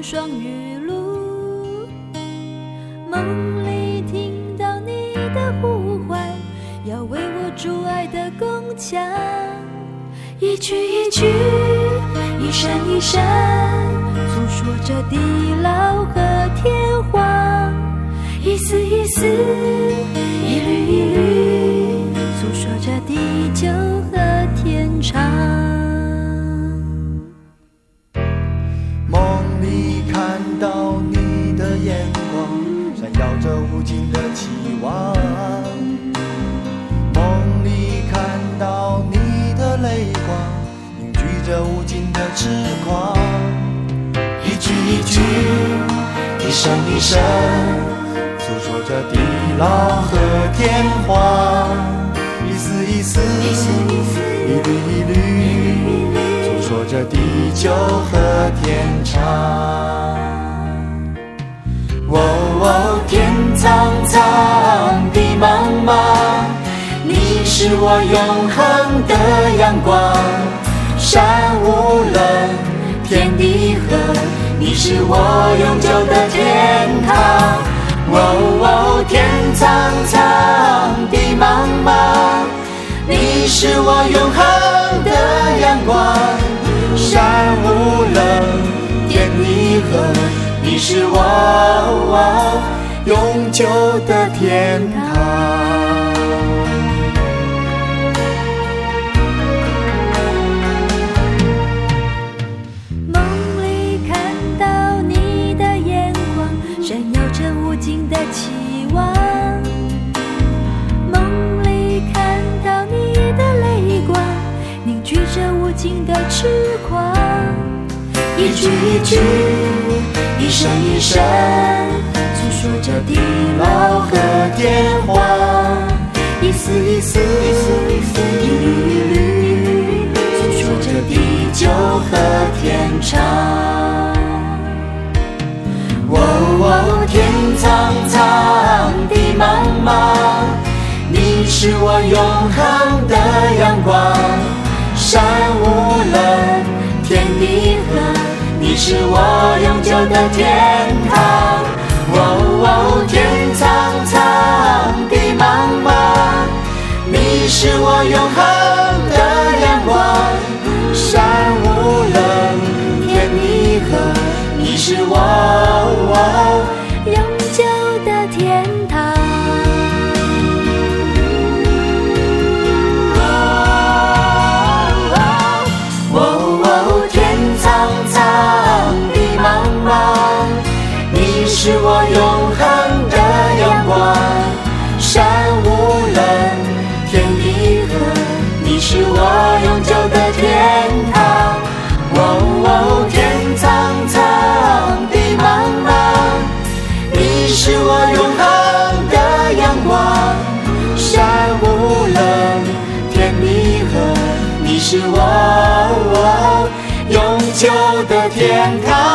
霜雨露。梦里听到你的呼唤，要为我筑爱的宫墙。一句一句，一声一声，诉说着地老和天荒。一丝一丝，一缕一缕，诉说着地久和天长。 梦里看到你的眼光，闪耀着无尽的期望。梦里看到你的泪光，凝聚着无尽的痴狂。一句一句，一声一声，诉说着地老和天荒。一丝一丝，一缕一缕，诉说着地久和天长。哦，天苍苍，地茫茫，你是我永恒的阳光。山无棱，天地合，你是我永久的天堂。哦，天苍苍，地茫茫，你是我永恒的阳光。山无棱，天地合，你是我永久的天堂。 梦里看到你的眼光，闪耀着无尽的期望。梦里看到你的泪光，凝聚着无尽的痴狂。一句一句，一声一声，诉说着地老和天荒。一丝一丝，一缕一缕，诉说着地久和天长。哦，天苍苍，地茫茫，你是我永恒的阳光。山无棱，天地合，你是我永久的天堂。哦，天苍苍，地茫茫，你是我永恒的阳光。山无棱，天地合，你是我永久的天堂。天苍苍，地茫茫，你是我永恒的阳光。山无棱，天地合，你是我永久的天堂。哦，天苍苍，地茫茫，你是我永恒的阳光。山无棱，天地合，你是我永久的天堂。